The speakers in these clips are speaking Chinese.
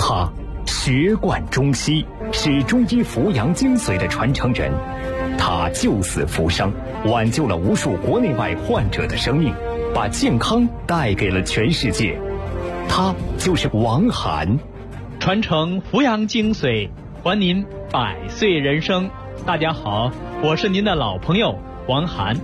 他学贯中西，是中医扶阳精髓的传承人。他救死扶伤，挽救了无数国内外患者的生命，把健康带给了全世界。他就是王涵。 传承扶阳精髓，还您100岁人生。大家好，我是您的老朋友王涵。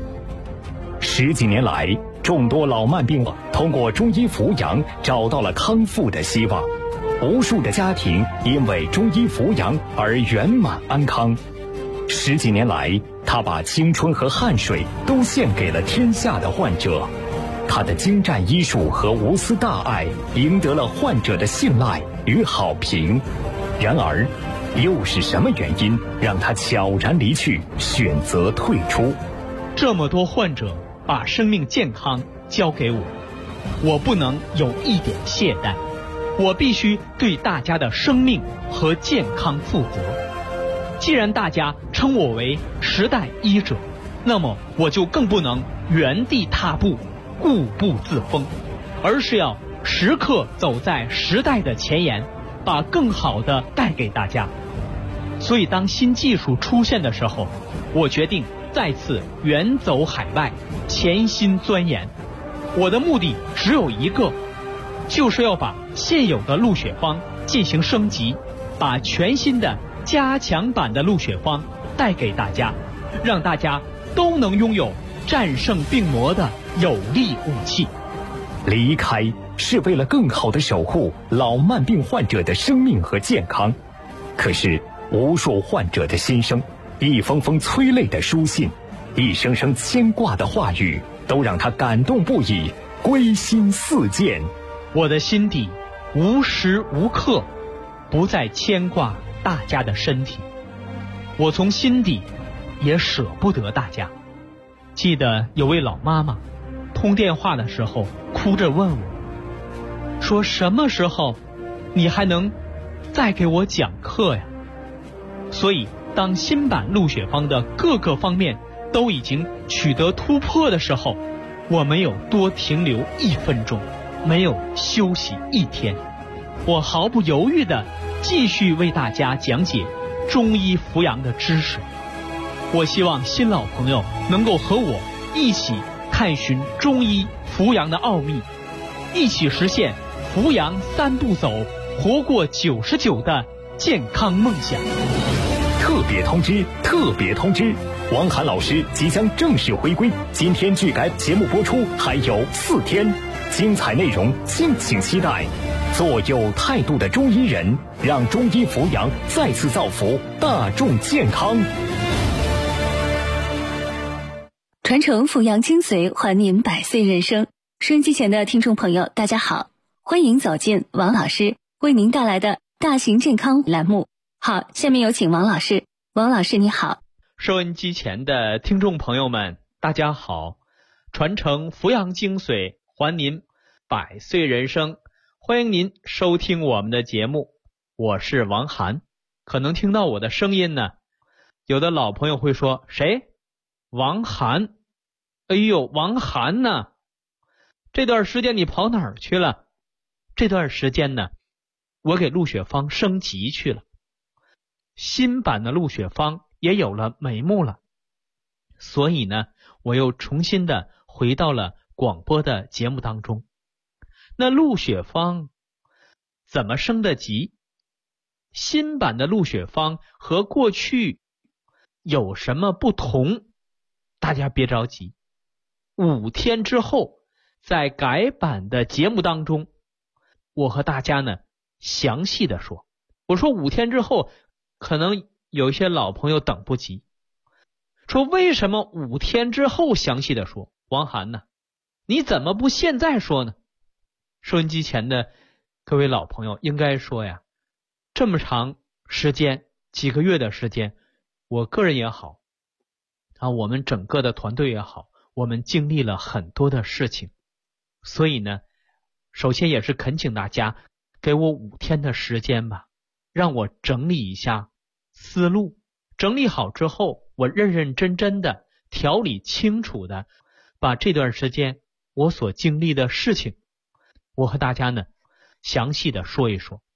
10几年来，众多老慢病患通过中医扶阳找到了康复的希望，无数的家庭因为中医扶阳而圆满安康。10几年来，他把青春和汗水都献给了天下的患者。他的精湛医术和无私大爱赢得了患者的信赖与好评。然而，又是什么原因让他悄然离去，选择退出？ 这么多患者把生命健康交给我，我不能有一点懈怠，我必须对大家的生命和健康负责。既然大家称我为时代医者，那么我就更不能原地踏步，固步自封，而是要时刻走在时代的前沿，把更好的带给大家。所以当新技术出现的时候，我决定再次远走海外，潜心钻研。我的目的只有一个，就是要把现有的鹿血方进行升级，把全新的加强版的鹿血方带给大家，让大家都能拥有战胜病魔的有力武器。 离开是为了更好地守护老慢病患者的生命和健康。可是无数患者的心声，一封封催泪的书信，一声声牵挂的话语，都让他感动不已，归心似箭。 我的心底无时无刻不再牵挂大家的身体，我从心底也舍不得大家。记得有位老妈妈通电话的时候哭着问我，说什么时候你还能再给我讲课呀？所以当新版鹿血方的各个方面都已经取得突破的时候，我没有多停留1分钟，没有休息1天，我毫不犹豫地继续为大家讲解中医扶阳的知识。我希望新老朋友能够和我一起探寻中医扶阳的奥秘，一起实现扶阳3步走，活过99的健康梦想。 特别通知，特别通知，王涵老师即将正式回归，今天距改节目播出还有4天，精彩内容敬请期待。做有态度的中医人，让中医扶阳再次造福大众健康。 传承扶阳精髓，还您100岁人生。收音机前的听众朋友，大家好，欢迎走进王老师为您带来的大型健康栏目。好，下面有请王老师。王老师你好。 收音机前的听众朋友们，大家好。传承扶阳精髓，还您100岁人生。欢迎您收听我们的节目，我是王涵。可能听到我的声音呢，有的老朋友会说，谁？王涵？哎呦，王涵呢？这段时间你跑哪儿去了？这段时间呢，我给鹿血方升级去了，新版的鹿血方也有了眉目了，所以呢，我又重新的回到了广播的节目当中。那鹿血方怎么升的级？新版的鹿血方和过去有什么不同？大家别着急，5天之后在改版的节目当中，我和大家呢详细的说。我说5天之后，可能有一些老朋友等不及，说为什么5天之后详细的说？王涵呢，你怎么不现在说呢？收音机前的各位老朋友应该说呀，这么长时间，几个月的时间，我个人也好我们整个的团队也好，我们经历了很多的事情，所以呢，首先也是恳请大家给我5天的时间吧，让我整理一下思路，整理好之后，我认认真真的条理清楚的把这段时间我所经历的事情，我和大家呢详细的说一说。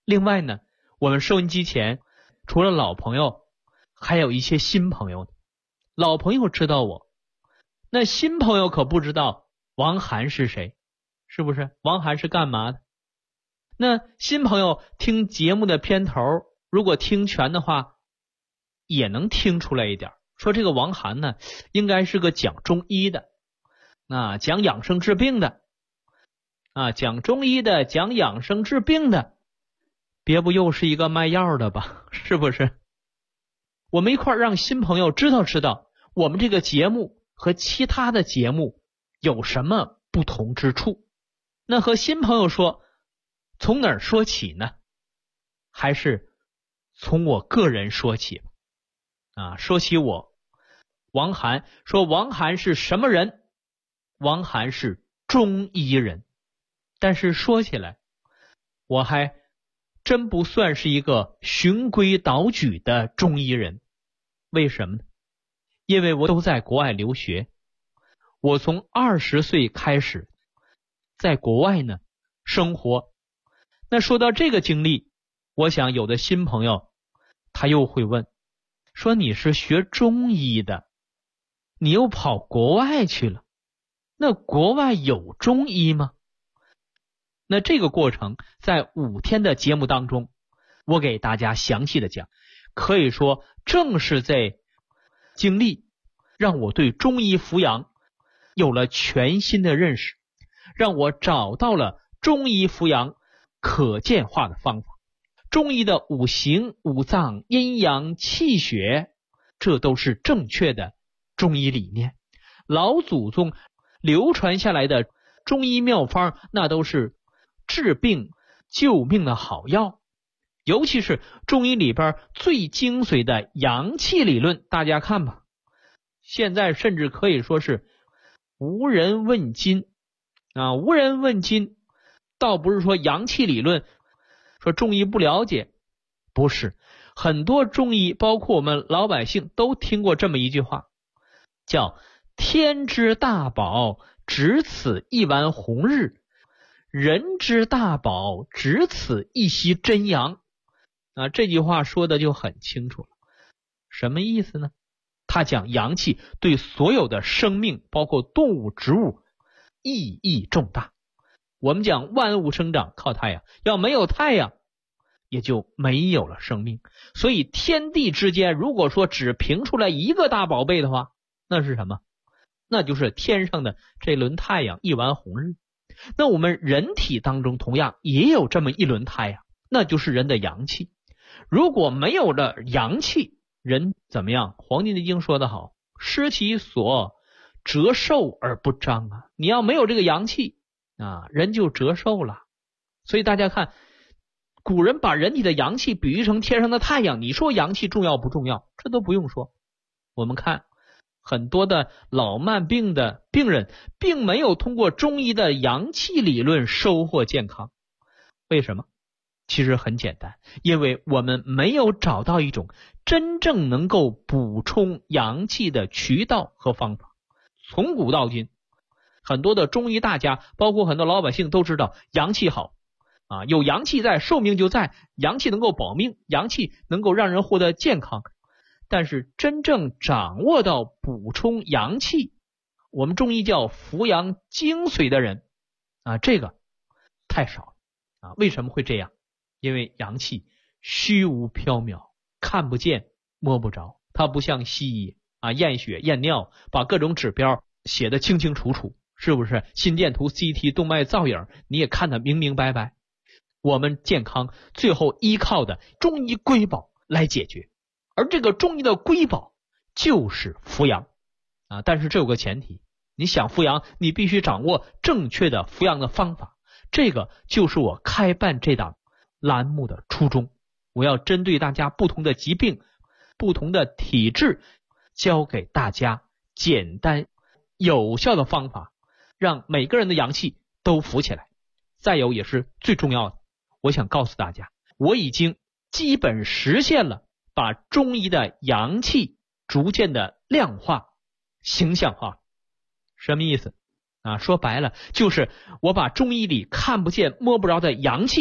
另外呢，我们收音机前除了老朋友，还有一些新朋友。老朋友知道我，那新朋友可不知道王涵是谁，是不是？王涵是干嘛的？那新朋友听节目的片头，如果听全的话，也能听出来一点，说这个王涵呢，应该是个讲中医的，讲养生治病的，讲中医的，讲养生治病的，别不又是一个卖药的吧？是不是？我们一块让新朋友知道我们这个节目和其他的节目有什么不同之处。那和新朋友说，从哪儿说起呢？还是从我个人说起说起我王涵，说王涵是什么人？王涵是中医人。但是说起来，我还真不算是一个循规蹈矩的中医人。为什么呢？因为我都在国外留学，我从20岁开始在国外呢生活。那说到这个经历，我想有的新朋友他又会问，说你是学中医的，你又跑国外去了，那国外有中医吗？那这个过程在5天的节目当中，我给大家详细的讲。可以说正是这经历让我对中医扶阳有了全新的认识，让我找到了中医扶阳可见化的方法。中医的五行、五脏、阴阳、气血，这都是正确的中医理念。老祖宗流传下来的中医妙方，那都是治病救命的好药。尤其是中医里边最精髓的阳气理论，大家看吧，现在甚至可以说是无人问津无人问津。倒不是说阳气理论说中医不了解，不是，很多中医包括我们老百姓都听过这么一句话，叫天之大宝，只此一丸红日，人之大宝，只此一息真阳。这句话说的就很清楚了。什么意思呢？他讲阳气对所有的生命，包括动物、植物，意义重大。我们讲万物生长靠太阳，要没有太阳，也就没有了生命。所以天地之间，如果说只评出来一个大宝贝的话，那是什么？那就是天上的这轮太阳，一丸红日。那我们人体当中同样也有这么一轮太阳，那就是人的阳气。如果没有了阳气，人怎么样？黄帝内经说得好，失其所，折寿而不彰你要没有这个阳气人就折寿了。所以大家看，古人把人体的阳气比喻成天上的太阳，你说阳气重要不重要？这都不用说。我们看很多的老慢病的病人，并没有通过中医的阳气理论收获健康。为什么？其实很简单，因为我们没有找到一种真正能够补充阳气的渠道和方法。从古到今，很多的中医大家，包括很多老百姓都知道阳气好有阳气在，寿命就在，阳气能够保命，阳气能够让人获得健康。但是真正掌握到补充阳气，我们中医叫扶阳精髓的人这个太少了为什么会这样？因为阳气虚无缥缈，看不见摸不着，它不像西医验血验尿，把各种指标写得清清楚楚，是不是？心电图、CT、动脉造影你也看得明明白白。我们健康最后依靠的中医瑰宝来解决，而这个中医的瑰宝就是扶阳但是这有个前提，你想扶阳，你必须掌握正确的扶阳的方法。这个就是我开办这档栏目的初衷，我要针对大家不同的疾病、不同的体质，教给大家简单有效的方法，让每个人的阳气都扶起来。再有也是最重要的，我想告诉大家，我已经基本实现了把中医的阳气逐渐的量化、形象化。什么意思说白了，就是我把中医里看不见摸不着的阳气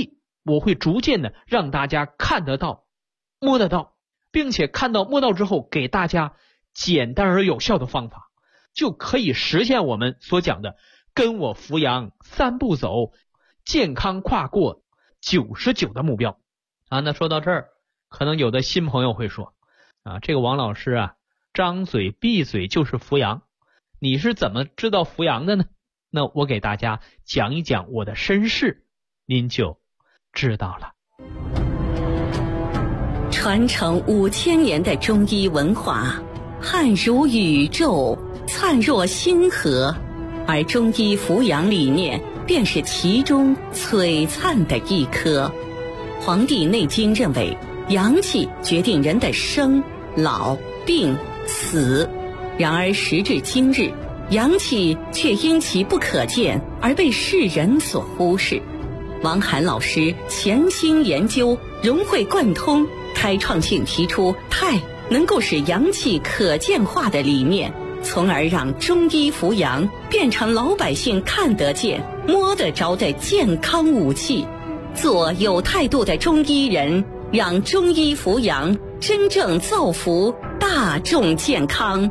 我会逐渐的让大家看得到、摸得到，并且看到摸到之后给大家简单而有效的方法，就可以实现我们所讲的跟我扶阳3步走，健康跨过99的目标啊。那说到这儿，可能有的新朋友会说啊，这个王老师啊，张嘴闭嘴就是扶阳，你是怎么知道扶阳的呢？那我给大家讲一讲我的身世，您就知道了。 传承5000年的中医文化，汉如宇宙，灿若星河，而中医扶阳理念便是其中璀璨的一颗。《黄帝内经》认为，阳气决定人的生、老、病、死，然而时至今日，阳气却因其不可见而被世人所忽视。王涵老师潜心研究，融会贯通，开创性提出太能够使阳气可见化的理念，从而让中医扶阳变成老百姓看得见、摸得着的健康武器。做有态度的中医人，让中医扶阳真正造福大众健康。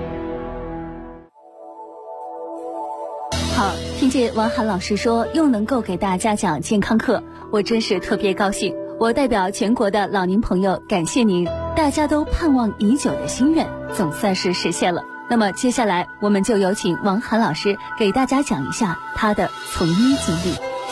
好，听见王涵老师说又能够给大家讲健康课，我真是特别高兴。我代表全国的老年朋友感谢您，大家都盼望已久的心愿总算是实现了。那么接下来我们就有请王涵老师给大家讲一下他的从医经历。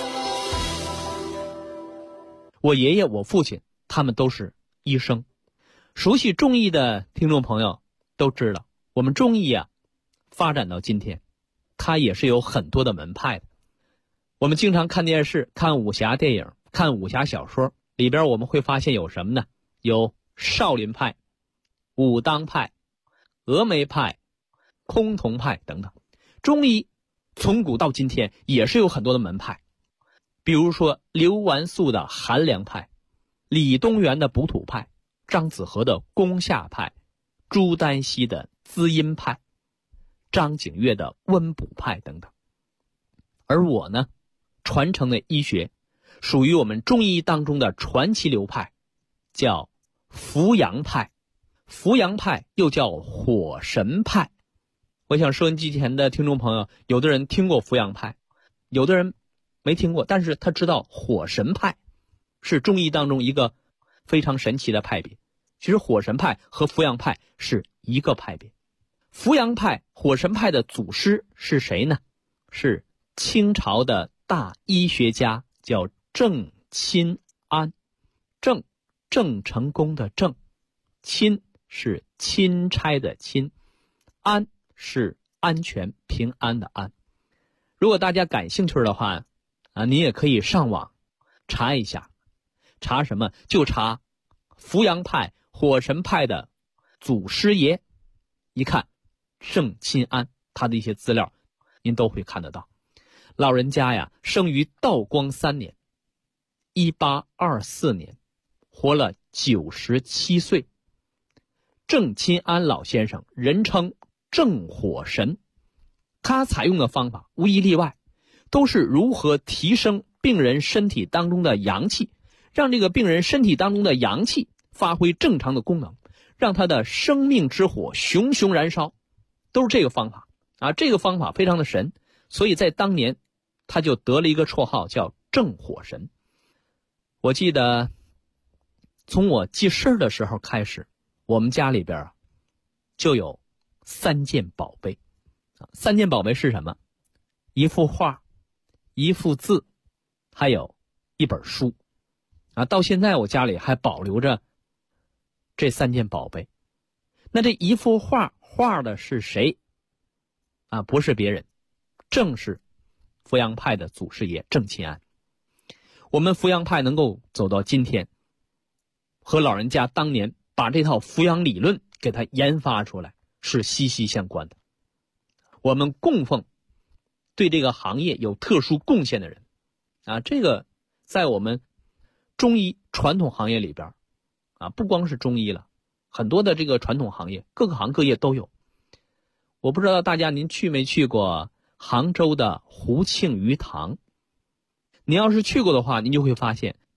我爷爷我父亲他们都是医生，熟悉中医的听众朋友都知道，我们中医啊发展到今天，它也是有很多的门派的。我们经常看电视、看武侠电影、看武侠小说，里边我们会发现有什么呢？有少林派、武当派、峨眉派、崆峒派等等。中医从古到今天也是有很多的门派，比如说刘完素的寒凉派、李东垣的补土派、张子和的攻下派、朱丹溪的滋阴派、张景岳的温补派等等。而我呢，传承的医学属于我们中医当中的传奇流派，叫扶阳派。扶阳派又叫火神派。我想收音机前的听众朋友，有的人听过扶阳派，有的人没听过，但是他知道火神派是中医当中一个非常神奇的派别。其实火神派和扶阳派是一个派别。扶阳派、火神派的祖师是谁呢？是清朝的大医学家，叫郑钦安。郑成功的郑，钦是钦差的钦，安是安全平安的安。如果大家感兴趣的话你也可以上网查一下，查什么？就查扶阳派、火神派的祖师爷，一看郑钦安，他的一些资料您都会看得到。老人家呀，生于道光3年1824年，活了97岁。郑钦安老先生人称郑火神，他采用的方法无一例外都是如何提升病人身体当中的阳气，让这个病人身体当中的阳气发挥正常的功能，让他的生命之火熊熊燃烧，都是这个方法这个方法非常的神，所以在当年他就得了一个绰号叫郑火神。我记得从我记事的时候开始，我们家里边就有3件宝贝。3件宝贝是什么？一幅画，一幅字，还有一本书到现在我家里还保留着这3件宝贝。那这一幅画画的是谁不是别人，正是扶阳派的祖师爷郑钦安。我们扶阳派能够走到今天，和老人家当年把这套扶阳理论给他研发出来是息息相关的。我们供奉对这个行业有特殊贡献的人这个在我们中医传统行业里边不光是中医了，很多的这个传统行业各个行各业都有。我不知道大家您去没去过杭州的胡庆余堂。您要是去过的话，您就会发现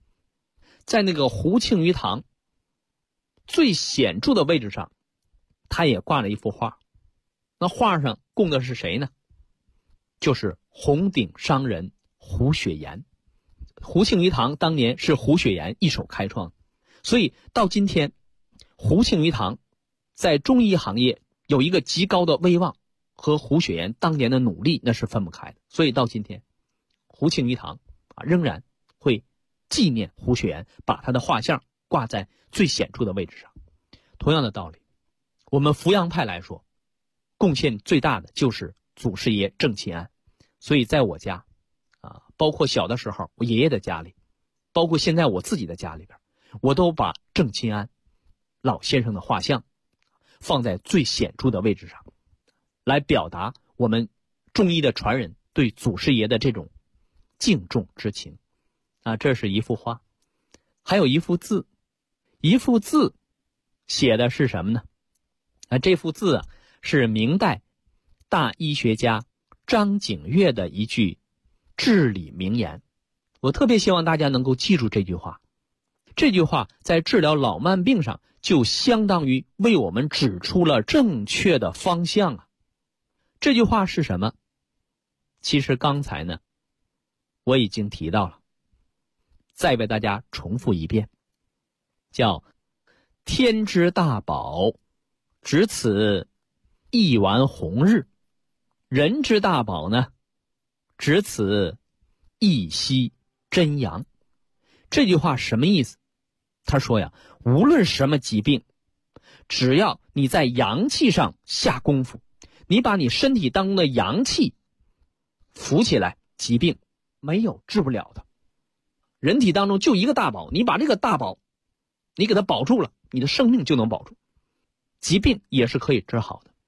在那个湖庆余堂最显著的位置上，他也挂了一幅画。那画上供的是谁呢？就是红顶商人胡雪岩。湖庆余堂当年是胡雪岩一手开创的，所以到今天湖庆余堂在中医行业有一个极高的威望，和胡雪岩当年的努力那是分不开的。所以到今天湖庆余堂仍然会纪念胡雪岩，把他的画像挂在最显著的位置上。同样的道理，我们扶阳派来说，贡献最大的就是祖师爷郑钦安。所以在我家包括小的时候我爷爷的家里，包括现在我自己的家里边，我都把郑钦安老先生的画像放在最显著的位置上，来表达我们中医的传人对祖师爷的这种敬重之情这是一幅画。还有一幅字，一幅字写的是什么呢？这幅字是明代大医学家张景岳的一句至理名言。我特别希望大家能够记住这句话。这句话在治疗老慢病上就相当于为我们指出了正确的方向这句话是什么？其实刚才呢我已经提到了，再为大家重复一遍，叫天之大宝，只此一丸红日；人之大宝呢，只此一息真阳。这句话什么意思？他说呀，无论什么疾病，只要你在阳气上下功夫，你把你身体当中的阳气扶起来，疾病没有治不了的。人体当中就一个大宝，你把这个大宝你给它保住了，你的生命就能保住，疾病也是可以治好的。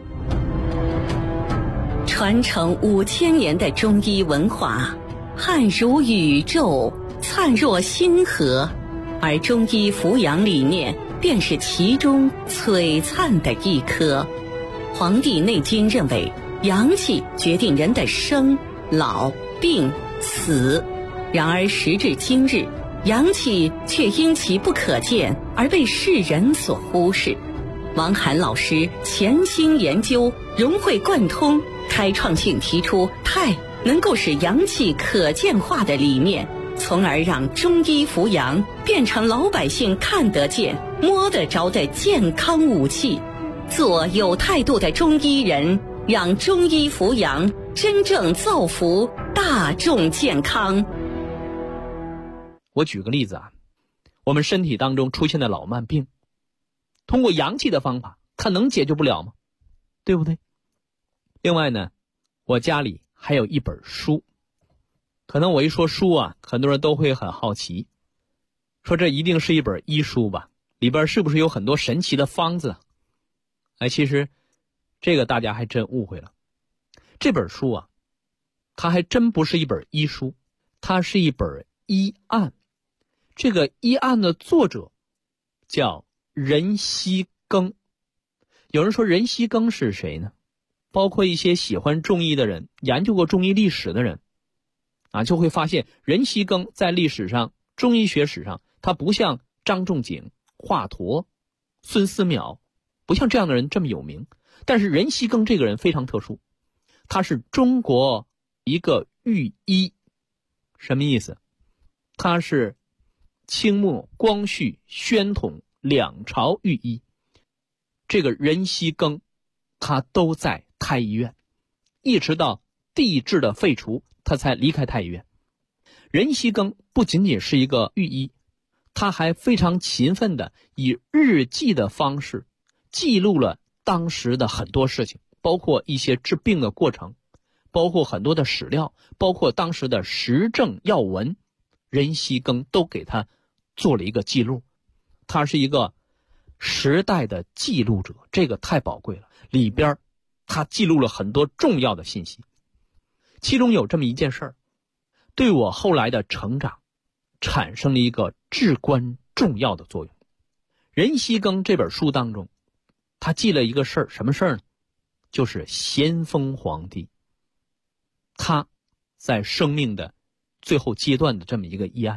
传承5000年的中医文化，汉如宇宙，灿若星河，而中医扶阳理念便是其中璀璨的一颗。《黄帝内经》认为，阳气决定人的生、老、病、死。然而时至今日，阳气却因其不可见而被世人所忽视。王涵老师潜心研究，融会贯通，开创性提出太能够使阳气可见化的理念，从而让中医扶阳变成老百姓看得见、摸得着的健康武器。做有态度的中医人，让中医扶阳真正造福大众健康。 我举个例子我们身体当中出现的老慢病，通过阳气的方法，它能解决不了吗？对不对？另外呢，我家里还有一本书，可能我一说书很多人都会很好奇，说这一定是一本医书吧？里边是不是有很多神奇的方子？其实这个大家还真误会了。这本书它还真不是一本医书，它是一本医案。这个医案的作者叫任锡庚。有人说任锡庚是谁呢？包括一些喜欢中医的人，研究过中医历史的人就会发现任锡庚在历史上，中医学史上，他不像张仲景、华佗、孙思邈，不像这样的人这么有名。但是任锡庚这个人非常特殊，他是中国一个御医。什么意思？他是清末光绪、宣统两朝御医。这个任锡庚他都在太医院，一直到帝制的废除，他才离开太医院。任锡庚不仅仅是一个御医，他还非常勤奋的以日记的方式记录了当时的很多事情，包括一些治病的过程，包括很多的史料，包括当时的时政要闻，任锡庚都给他做了一个记录。他是一个时代的记录者，这个太宝贵了。里边他记录了很多重要的信息，其中有这么一件事儿，对我后来的成长产生了一个至关重要的作用。任锡庚这本书当中，他记了一个事儿，什么事儿呢？就是咸丰皇帝他在生命的最后阶段的这么一个医案。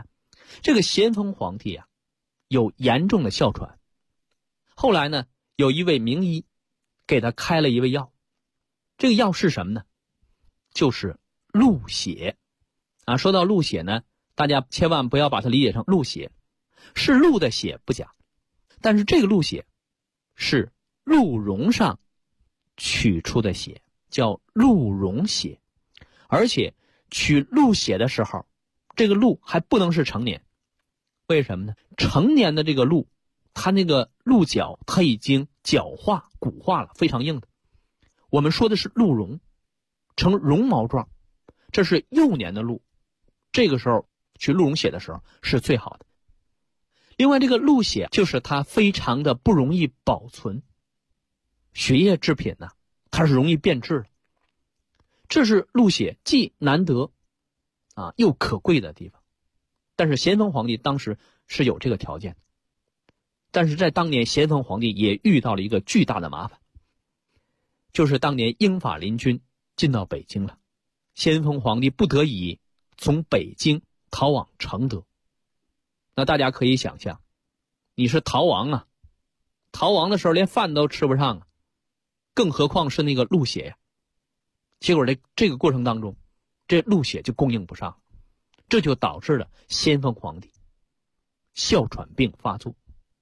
这个咸丰皇帝啊，有严重的哮喘。后来呢，有一位名医给他开了一味药，这个药是什么呢？就是鹿血啊。说到鹿血呢，大家千万不要把它理解成鹿血，是鹿的血不假，但是这个鹿血是鹿茸上取出的血，叫鹿茸血。而且取鹿血的时候，这个鹿还不能是成年。为什么呢？成年的这个鹿，它那个鹿角它已经角化骨化了，非常硬的。我们说的是鹿茸，呈绒毛状，这是幼年的鹿，这个时候取鹿茸血的时候是最好的。另外，这个鹿血就是它非常的不容易保存，血液制品呢，它是容易变质的。这是鹿血既难得啊又可贵的地方。但是咸丰皇帝当时是有这个条件的，但是在当年咸丰皇帝也遇到了一个巨大的麻烦，就是当年英法联军进到北京了，咸丰皇帝不得已从北京逃往承德。那大家可以想象，你是逃亡啊，逃亡的时候连饭都吃不上啊，更何况是那个鹿血呀。结果这个过程当中，这鹿血就供应不上，这就导致了咸丰皇帝哮喘病发作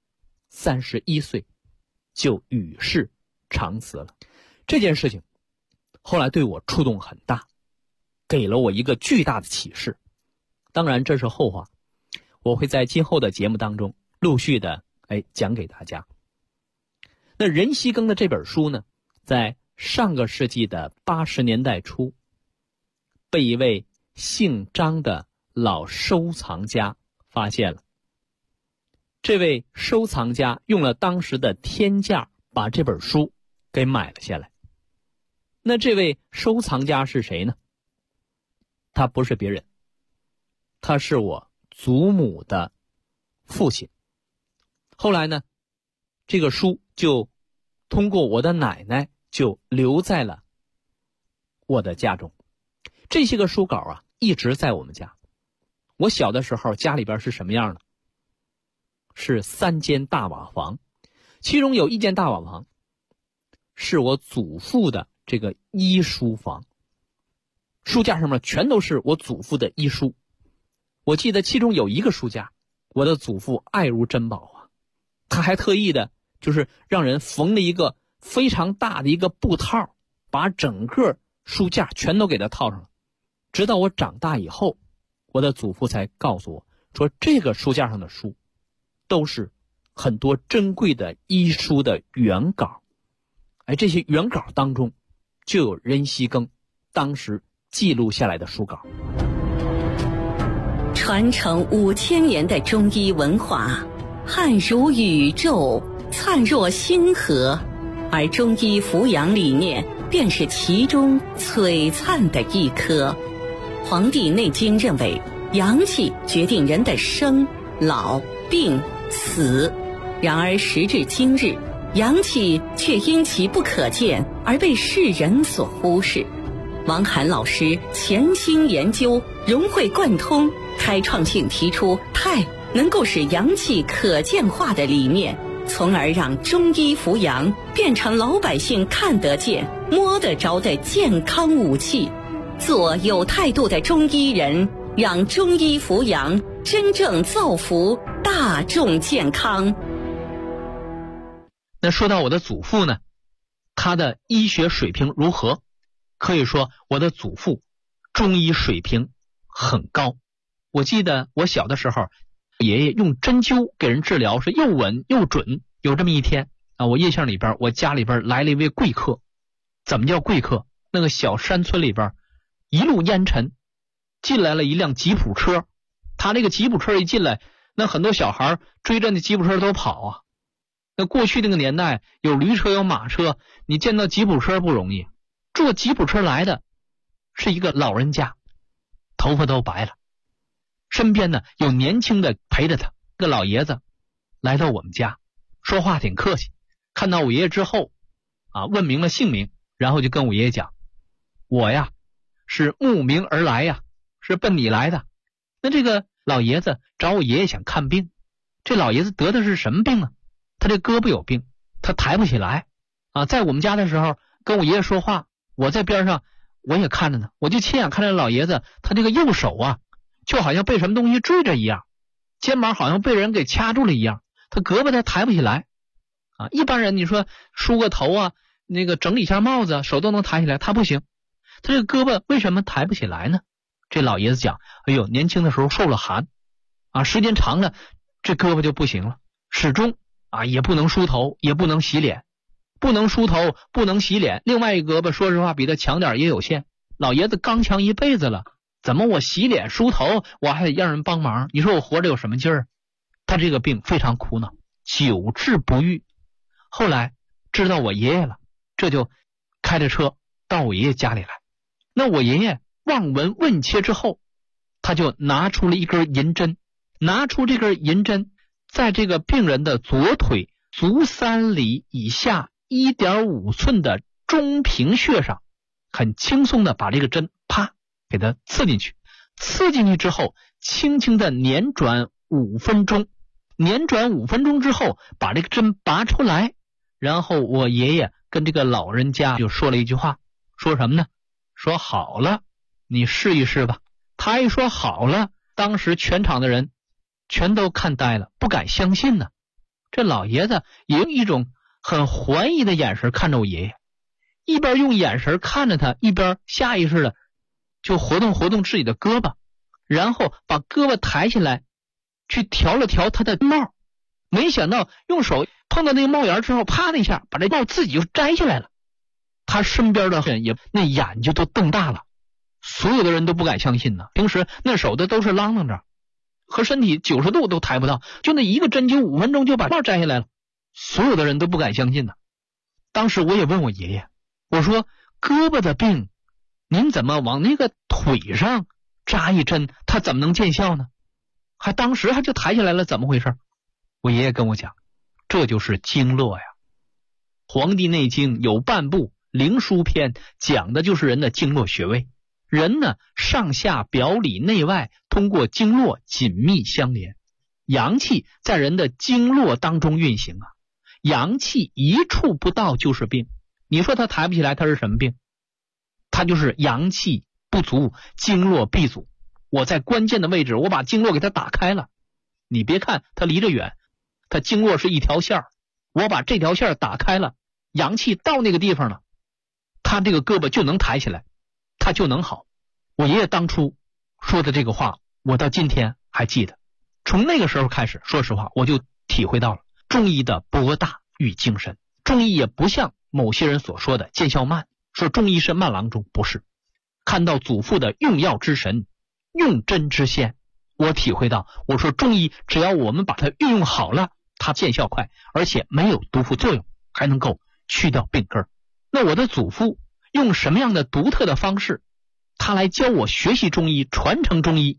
，31岁就与世长辞了。这件事情后来对我触动很大，给了我一个巨大的启示。当然这是后话，我会在今后的节目当中陆续的讲给大家。那任锡庚的这本书呢，在上个世纪的80年代初，被一位姓张的老收藏家发现了。这位收藏家用了当时的天价把这本书给买了下来。那这位收藏家是谁呢？他不是别人，他是我祖母的父亲。后来呢，这个书就通过我的奶奶就留在了我的家中。这些个书稿啊，一直在我们家。我小的时候家里边是什么样的？是3间大瓦房，其中有1间大瓦房是我祖父的这个医书房，书架上面全都是我祖父的医书。我记得其中有一个书架，我的祖父爱如珍宝啊，他还特意的就是让人缝了一个非常大的一个布套，把整个书架全都给他套上了。直到我长大以后，我的祖父才告诉我说，这个书架上的书都是很多珍贵的医书的原稿。这些原稿当中就有任锡庚当时记录下来的书稿。 传承5000年的中医文化，汉如宇宙，灿若星河，而中医扶阳理念便是其中璀璨的一颗。《黄帝内经》认为，阳气决定人的生、老、病、死。然而时至今日，阳气却因其不可见而被世人所忽视。王涵老师潜心研究，融会贯通，开创性提出太能够使阳气可见化的理念，从而让中医扶阳变成老百姓看得见、摸得着的健康武器。做有态度的中医人，让中医扶阳真正造福大众健康。 那说到我的祖父呢，他的医学水平如何？可以说我的祖父中医水平很高。我记得我小的时候，爷爷用针灸给人治疗是又稳又准。有这么一天啊，我印象里边，我家里边来了一位贵客。怎么叫贵客？那个小山村里边一路烟尘，进来了一辆吉普车。他那个吉普车一进来，那很多小孩追着那吉普车都跑啊。那过去那个年代有驴车有马车，你见到吉普车不容易。坐吉普车来的是一个老人家，头发都白了，身边呢有年轻的陪着他。这个老爷子来到我们家，说话挺客气，看到我爷爷之后啊，问明了姓名，然后就跟我爷爷讲，我呀是慕名而来呀，是奔你来的。那这个老爷子找我爷爷想看病。这老爷子得的是什么病啊？他这胳膊有病，他抬不起来啊。在我们家的时候跟我爷爷说话，我在边上我也看着呢，我就亲眼看着老爷子他这个右手啊，就好像被什么东西坠着一样，肩膀好像被人给掐住了一样，他胳膊他抬不起来啊。一般人你说梳个头啊，那个整理一下帽子，手都能抬起来，他不行。他这个胳膊为什么抬不起来呢？这老爷子讲，哎呦，年轻的时候受了寒啊，时间长了这胳膊就不行了，始终啊也不能梳头，也不能洗脸，不能梳头，不能洗脸。另外一个胳膊说实话比他强点也有限。老爷子刚强一辈子了，怎么我洗脸梳头我还得让人帮忙？你说我活着有什么劲儿？他这个病非常苦恼，久治不愈。后来知道我爷爷了，这就开着车到我爷爷家里来。那我爷爷望闻问切之后，他就拿出了一根银针，拿出这根银针，在这个病人的左腿足3里以下 1.5 寸的中平穴上，很轻松的把这个针啪给它刺进去。刺进去之后，轻轻的捻转5分钟，捻转5分钟之后把这个针拔出来。然后我爷爷跟这个老人家就说了一句话，说什么呢？说好了，你试一试吧。他一说好了，当时全场的人全都看呆了，不敢相信呢。这老爷子也用一种很怀疑的眼神看着我爷爷，一边用眼神看着他，一边下意识的就活动活动自己的胳膊，然后把胳膊抬起来去调了调他的帽。没想到用手碰到那个帽檐之后，啪的一下把这帽自己就摘下来了。他身边的人也那眼睛都瞪大了，所有的人都不敢相信呢。平时那手的都是啷啷着，和身体90度都抬不到，就那一个针灸5分钟就把帽摘下来了，所有的人都不敢相信呢。当时我也问我爷爷，我说胳膊的病您怎么往那个腿上扎一针，它怎么能见效呢？当时还就抬起来了，怎么回事？我爷爷跟我讲，这就是经络呀。黄帝内经有半部灵枢篇，讲的就是人的经络穴位。人呢，上下表里内外通过经络紧密相连，阳气在人的经络当中运行啊，阳气一处不到就是病。你说他抬不起来，他是什么病？他就是阳气不足，经络闭阻。我在关键的位置，我把经络给他打开了。你别看他离着远，他经络是一条线，我把这条线打开了，阳气到那个地方了，他这个胳膊就能抬起来，他就能好。我爷爷当初说的这个话，我到今天还记得。从那个时候开始，说实话，我就体会到了中医的博大与精深。中医也不像某些人所说的见效慢，说中医是慢郎中，不是。看到祖父的用药之神，用针之仙，我体会到，我说中医只要我们把它运用好了，它见效快，而且没有毒副作用，还能够去掉病根。那我的祖父用什么样的独特的方式，他来教我学习中医，传承中医？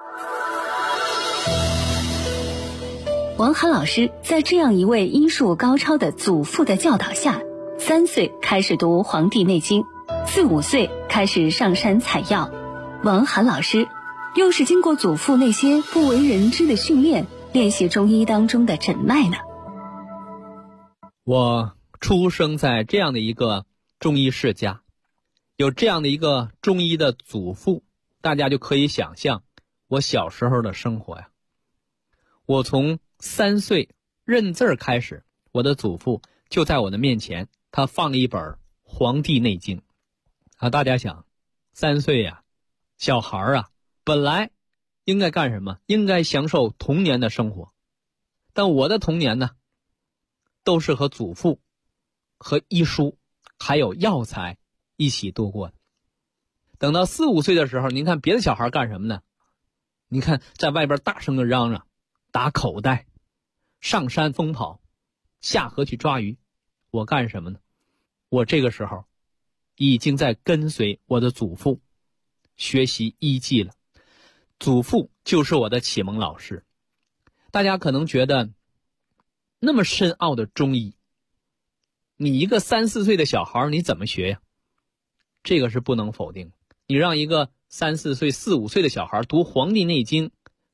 王涵老师在这样一位医术高超的祖父的教导下，3岁开始读《黄帝内经》，4、5岁开始上山采药。王涵老师又是经过祖父那些不为人知的训练，练习中医当中的诊脉呢？ 我出生在这样的一个中医世家，有这样的一个中医的祖父，大家就可以想象我小时候的生活呀。我从3岁认字儿开始，我的祖父就在我的面前，他放了一本《黄帝内经》啊。大家想，3岁呀，小孩啊，本来应该干什么？应该享受童年的生活。但我的童年呢，都是和祖父、和医书还有药材一起度过的。等到4、5岁的时候，您看别的小孩干什么呢？你看在外边大声的嚷嚷，打口袋，上山疯跑，下河去抓鱼。我干什么呢？我这个时候已经在跟随我的祖父学习医技了。祖父就是我的启蒙老师。大家可能觉得那么深奥的中医，你一个3、4岁的小孩你怎么学呀？这个是不能否定。你让一个3、4岁、4、5岁的小孩读《黄帝内经》，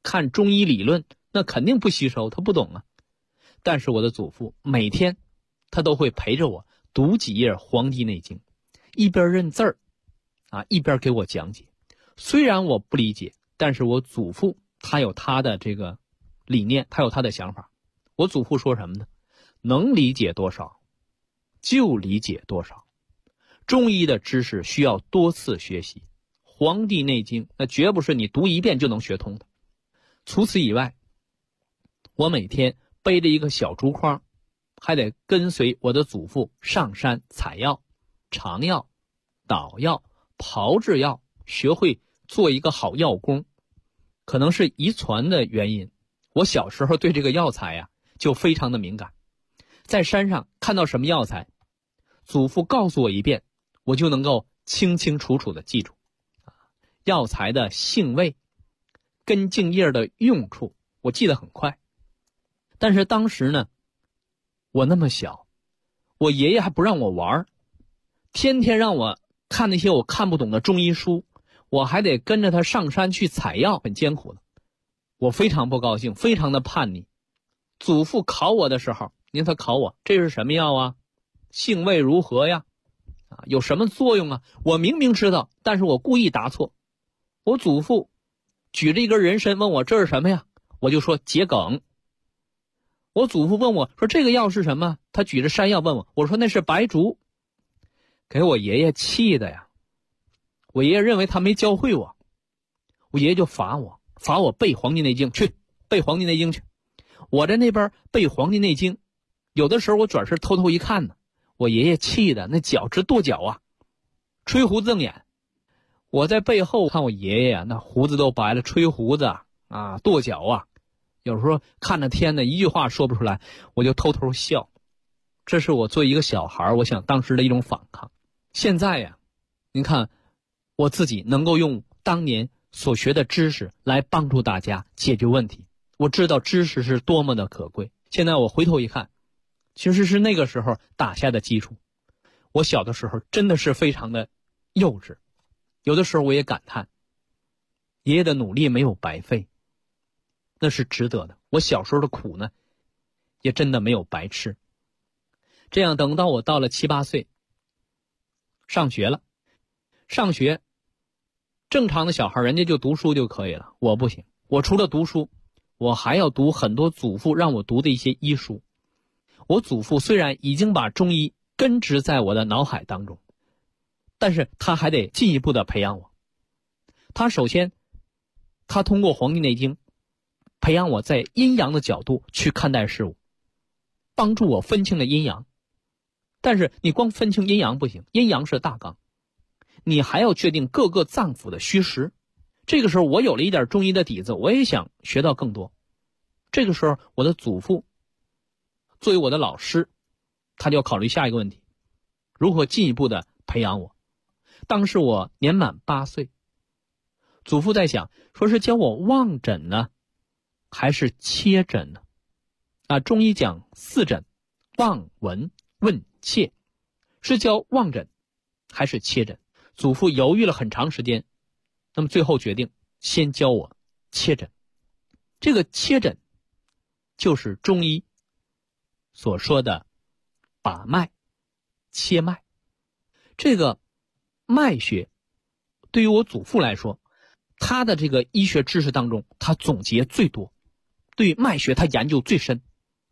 看中医理论，那肯定不吸收，他不懂啊。但是我的祖父每天他都会陪着我读几页《黄帝内经》，一边认字儿一边给我讲解。虽然我不理解，但是我祖父他有他的这个理念，他有他的想法。我祖父说什么呢？能理解多少就理解多少，中医的知识需要多次学习，《黄帝内经》那绝不是你读一遍就能学通的。除此以外，我每天背着一个小竹筐，还得跟随我的祖父上山采药、尝药、捣药、炮制药，学会做一个好药工。可能是遗传的原因，我小时候对这个药材就非常的敏感。在山上看到什么药材，祖父告诉我一遍，我就能够清清楚楚的记住。药材的性味、根茎叶的用处，我记得很快。但是当时呢，我那么小，我爷爷还不让我玩，天天让我看那些我看不懂的中医书，我还得跟着他上山去采药，很艰苦的。我非常不高兴，非常的叛逆。祖父考我的时候，您他考我这是什么药啊？性味如何呀？有什么作用啊？我明明知道，但是我故意答错。我祖父举着一根人参问我这是什么呀？我就说桔梗。我祖父问我说这个药是什么？他举着山药问我，我说那是白术。给我爷爷气的呀！我爷爷认为他没教会我，我爷爷就罚我背《黄帝内经》，去背《黄帝内经》去。我在那边背《黄帝内经》，有的时候我转身偷偷一看呢，我爷爷气的那脚直跺脚啊，吹胡子瞪眼。我在背后看我爷爷那胡子都白了，吹胡子跺脚啊，有时候看着天呢，一句话说不出来，我就偷偷笑。这是我作为一个小孩，我想当时的一种反抗。现在您看我自己能够用当年所学的知识来帮助大家解决问题，我知道知识是多么的可贵。现在我回头一看，其实是那个时候打下的基础。我小的时候真的是非常的幼稚，有的时候我也感叹爷爷的努力没有白费，那是值得的。我小时候的苦呢也真的没有白吃。这样等到我到了7、8岁上学了，上学正常的小孩人家就读书就可以了，我不行。我除了读书，我还要读很多祖父让我读的一些医书。我祖父虽然已经把中医根植在我的脑海当中，但是他还得进一步的培养我。他首先他通过《黄帝内经》培养我在阴阳的角度去看待事物，帮助我分清了阴阳。但是你光分清阴阳不行，阴阳是大纲，你还要确定各个脏腑的虚实。这个时候我有了一点中医的底子，我也想学到更多。这个时候我的祖父作为我的老师，他就要考虑下一个问题，如何进一步的培养我。当时我年满8岁，祖父在想，说是教我望诊呢还是切诊呢？中医讲4诊，望、闻、问、切，是教望诊还是切诊？祖父犹豫了很长时间，那么最后决定先教我切诊。这个切诊就是中医所说的把脉、切脉。这个脉学对于我祖父来说，他的这个医学知识当中他总结最多，对于脉学他研究最深。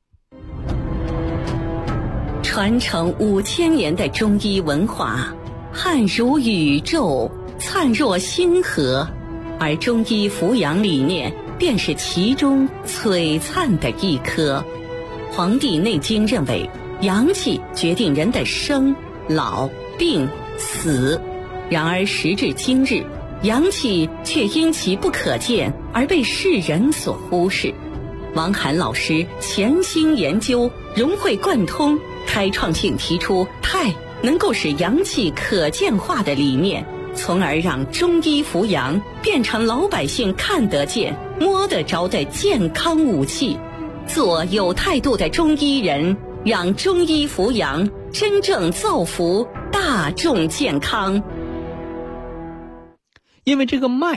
传承5000年的中医文化，汉如宇宙，灿若星河，而中医扶阳理念便是其中璀璨的一颗。《黄帝内经》认为，阳气决定人的生、老、病、死。然而时至今日，阳气却因其不可见而被世人所忽视。王涵老师潜心研究，融会贯通，开创性提出太能够使阳气可见化的理念，从而让中医扶阳变成老百姓看得见、摸得着的健康武器。做有态度的中医人，让中医扶阳真正造福大众健康。 因为这个脉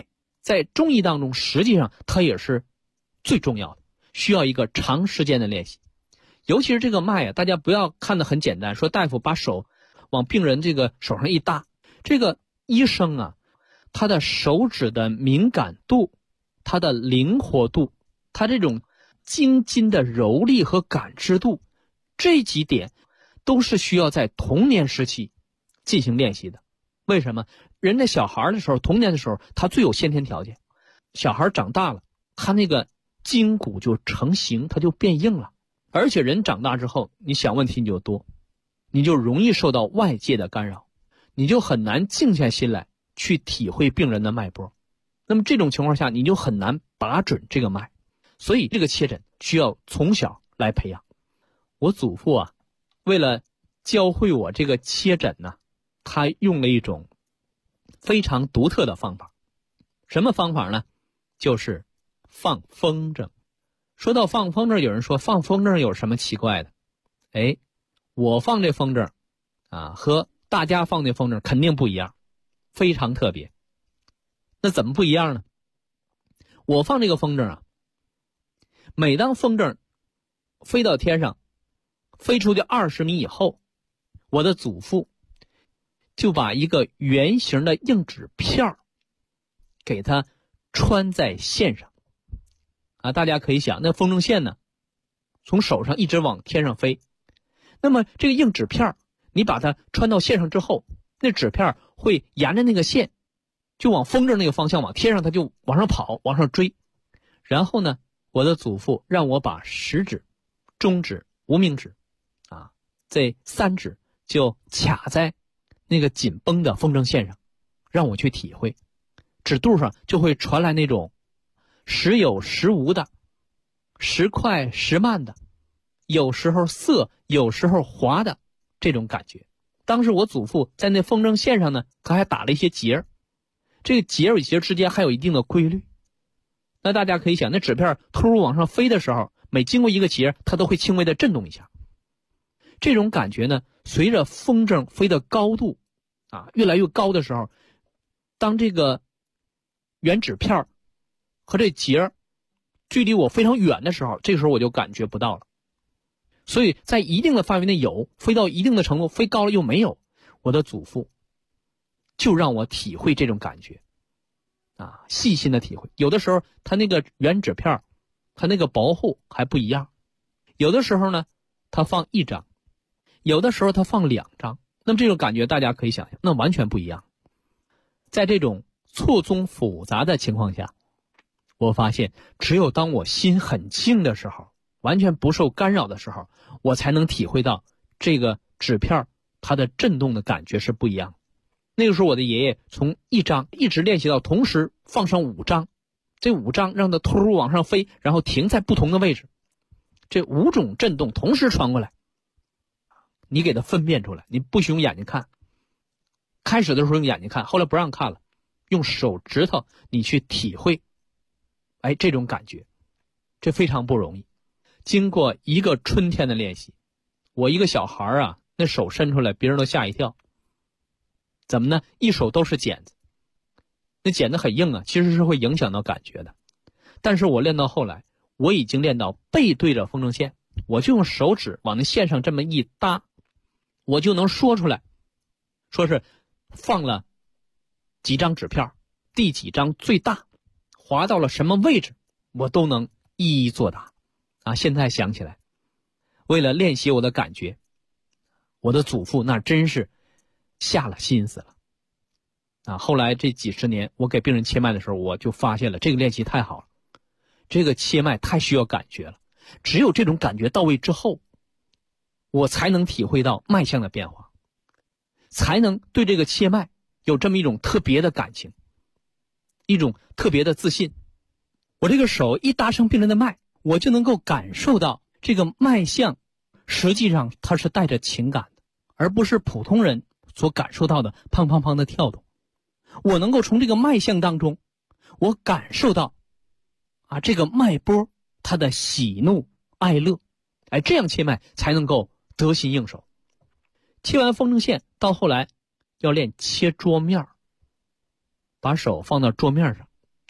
在中医当中实际上它也是最重要的，需要一个长时间的练习。尤其是这个脉啊，大家不要看得很简单，说大夫把手往病人这个手上一搭，这个医生啊，他的手指的敏感度，他的灵活度，他这种经筋的柔力和感知度，这几点都是需要在童年时期进行练习的。为什么？人在小孩的时候，童年的时候，他最有先天条件。小孩长大了，他那个筋骨就成型，他就变硬了。而且人长大之后，你想问题你就多，你就容易受到外界的干扰，你就很难静下心来去体会病人的脉搏。那么这种情况下，你就很难把准这个脉。所以这个切诊需要从小来培养。我祖父啊，为了教会我这个切诊呢，他用了一种非常独特的方法。什么方法呢？就是放风筝。说到放风筝，有人说放风筝有什么奇怪的？我放这风筝啊，和大家放的风筝肯定不一样，非常特别。那怎么不一样呢？我放这个风筝啊，每当风筝飞到天上，飞出去20米以后，我的祖父就把一个圆形的硬纸片给它穿在线上。大家可以想，那风筝线呢，从手上一直往天上飞。那么这个硬纸片，你把它穿到线上之后，那纸片会沿着那个线，就往风筝那个方向往天上，它就往上跑，往上追。然后呢，我的祖父让我把食指、中指、无名指这3指就卡在那个紧绷的风筝线上，让我去体会。指肚上就会传来那种时有时无的，时快时慢的，有时候涩有时候滑的这种感觉。当时我祖父在那风筝线上呢，他还打了一些结，这个结与结之间还有一定的规律。那大家可以想，那纸片突然往上飞的时候，每经过一个结，它都会轻微的震动一下。这种感觉呢，随着风筝飞的高度越来越高的时候，当这个圆纸片和这结距离我非常远的时候，这个时候我就感觉不到了。所以在一定的范围内有，飞到一定的程度，飞高了又没有，我的祖父就让我体会这种感觉细心的体会。有的时候它那个圆纸片它那个薄厚还不一样，有的时候呢它放1张，有的时候它放2张。那么这种感觉大家可以想象，那完全不一样。在这种错综复杂的情况下，我发现只有当我心很静的时候，完全不受干扰的时候，我才能体会到这个纸片它的震动的感觉是不一样。那个时候我的爷爷从1张一直练习到同时放上5张，这5张让它突然往上飞，然后停在不同的位置，这5种震动同时传过来，你给它分辨出来，你不许用眼睛看。开始的时候用眼睛看，后来不让看了，用手指头你去体会这种感觉，这非常不容易。经过一个春天的练习，我一个小孩那手伸出来别人都吓一跳。怎么呢？一手都是茧子，那茧子很硬其实是会影响到感觉的。但是我练到后来，我已经练到背对着风筝线，我就用手指往那线上这么一搭，我就能说出来，说是放了几张纸片，第几张最大，滑到了什么位置，我都能一一作答现在想起来，为了练习我的感觉，我的祖父那真是下了心思了后来这几十年我给病人切脉的时候，我就发现了这个练习太好了，这个切脉太需要感觉了。只有这种感觉到位之后，我才能体会到脉象的变化，才能对这个切脉有这么一种特别的感情，一种特别的自信。我这个手一搭上病人的脉，我就能够感受到这个脉象实际上它是带着情感的，而不是普通人所感受到的砰砰砰的跳动。我能够从这个脉象当中，我感受到这个脉波它的喜怒哀乐，这样切脉才能够得心应手。切完风筝线，到后来要练切桌面，把手放到桌面上，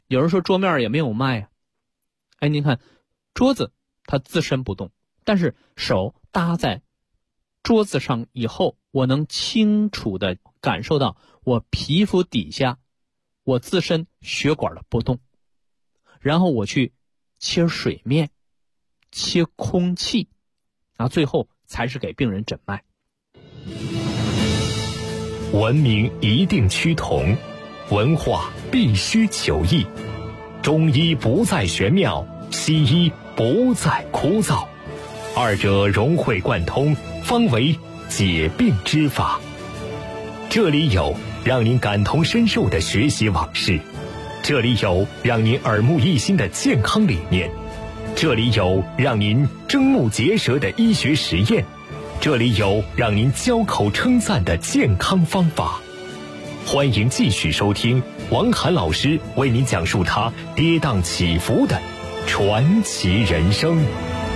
有人说桌面也没有脉啊。哎，您看桌子它自身不动，但是手搭在桌子上以后，我能清楚地感受到我皮肤底下我自身血管的波动，然后我去切水面，切空气，然后最后才是给病人诊脉。 文明一定趋同，文化必须求异。中医不再玄妙，西医不再枯燥，二者融会贯通，方为解病之法。这里有让您感同身受的学习往事，这里有让您耳目一新的健康理念，这里有让您瞠目结舌的医学实验，这里有让您交口称赞的健康方法。欢迎继续收听王涵老师为您讲述他跌宕起伏的传奇人生。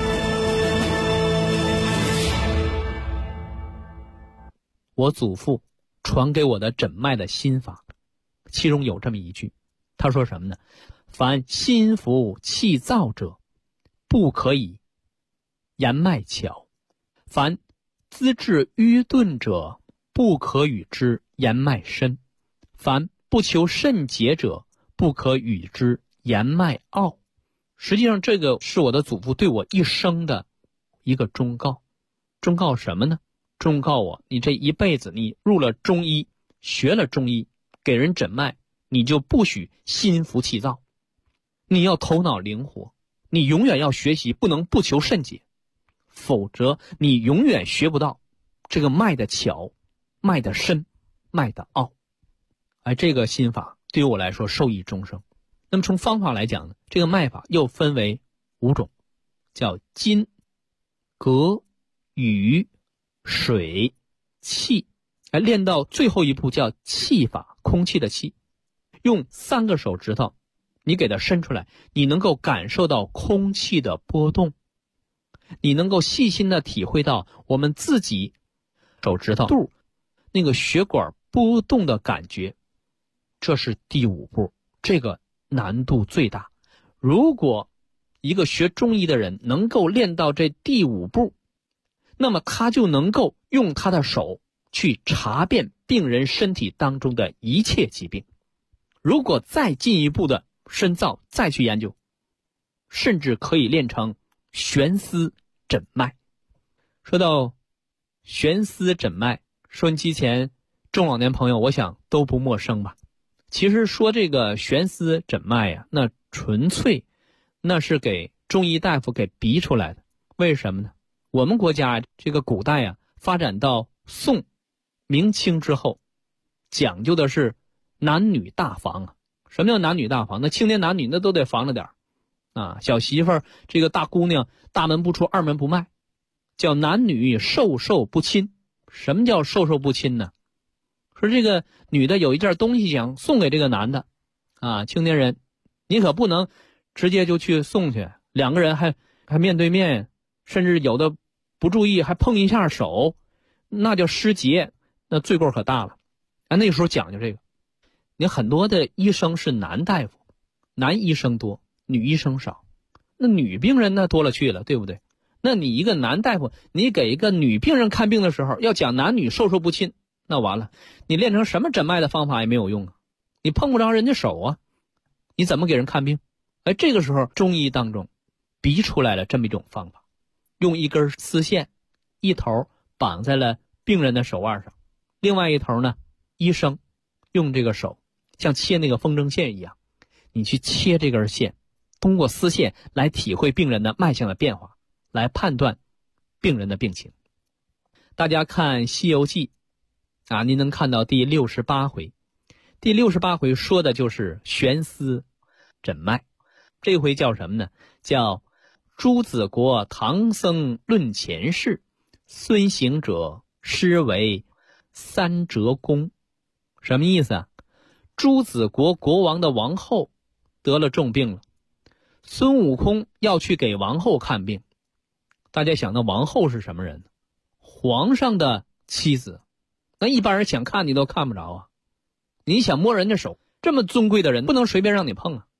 我祖父传给我的诊脉的心法，其中有这么一句，他说什么呢？凡心浮气躁者，不可以言脉巧；凡资质愚钝者，不可与之言脉深；凡不求甚解者，不可与之言脉奥。实际上这个是我的祖父对我一生的一个忠告。忠告什么呢？忠告我，你这一辈子你入了中医，学了中医，给人诊脉，你就不许心浮气躁，你要头脑灵活，你永远要学习，不能不求甚解，否则你永远学不到这个脉的巧，脉的深，脉的奥。而这个心法对于我来说受益终生。那么从方法来讲呢，这个脉法又分为5种，叫金、革、雨、水、气。练到最后一步叫气法，空气的气。用3个手指头你给它伸出来，你能够感受到空气的波动，你能够细心的体会到我们自己手指头肚那个血管波动的感觉。这是第5步，这个难度最大。如果一个学中医的人能够练到这第5步，那么他就能够用他的手去查遍病人身体当中的一切疾病。如果再进一步的深造，再去研究，甚至可以练成悬丝诊脉。说到悬丝诊脉，收音机前中老年朋友我想都不陌生吧。其实说这个悬丝诊脉呀，那纯粹那是给中医大夫给逼出来的。为什么呢？我们国家这个古代啊，发展到宋、明清之后，讲究的是男女大防啊。什么叫男女大防？那青年男女那都得防着点啊。小媳妇儿这个大姑娘，大门不出二门不迈，叫男女授受不亲。什么叫授受不亲呢？说这个女的有一件东西想送给这个男的啊，青年人，你可不能直接就去送去，两个人还面对面，甚至有的不注意还碰一下手，那叫失节，那罪过可大了。那时候讲究这个，你很多的医生是男大夫，男医生多，女医生少，那女病人那多了去了，对不对？那你一个男大夫，你给一个女病人看病的时候要讲男女授受不亲，那完了，你练成什么诊脉的方法也没有用啊，你碰不着人家手啊，你怎么给人看病？这个时候中医当中逼出来了这么一种方法，用一根丝线，一头绑在了病人的手腕上，另外一头呢，医生用这个手像切那个风筝线一样，你去切这根线，通过丝线来体会病人的脉象的变化，来判断病人的病情。大家看《西游记》啊，您能看到第68回，第68回说的就是悬丝诊脉。这回叫什么呢？叫朱子国唐僧论前世，孙行者施为三折宫。什么意思啊？朱子国国王的王后得了重病了，孙悟空要去给王后看病。大家想到王后是什么人呢？皇上的妻子，那一般人想看你都看不着啊。你想摸人家手，这么尊贵的人不能随便让你碰啊。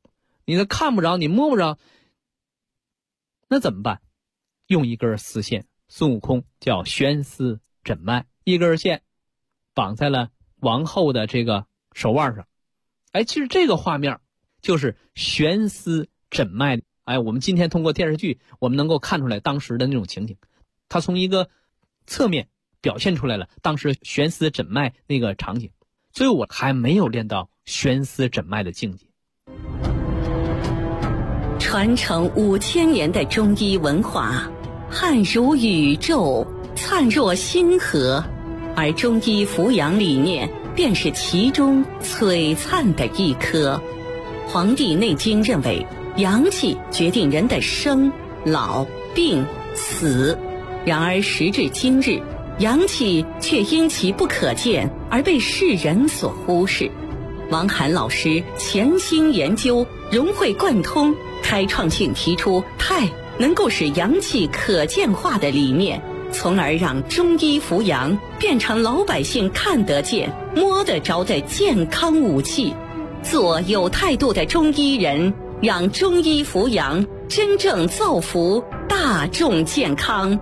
你都看不着，你摸不着，那怎么办？用一根丝线，孙悟空叫悬丝诊脉，一根线绑在了王后的这个手腕上。其实这个画面就是悬丝诊脉。我们今天通过电视剧，我们能够看出来当时的那种情景，他从一个侧面表现出来了当时悬丝诊脉那个场景。所以我还没有练到悬丝诊脉的境界。 传承5000年的中医文化，汉如宇宙，灿若星河，而中医扶阳理念便是其中璀璨的一颗。《黄帝内经》认为，阳气决定人的生、老、病、死。然而时至今日，阳气却因其不可见而被世人所忽视。王涵老师潜心研究，融会贯通，开创性提出太能够使阳气可见化的理念，从而让中医扶阳变成老百姓看得见、摸得着的健康武器。做有态度的中医人，让中医扶阳真正造福大众健康。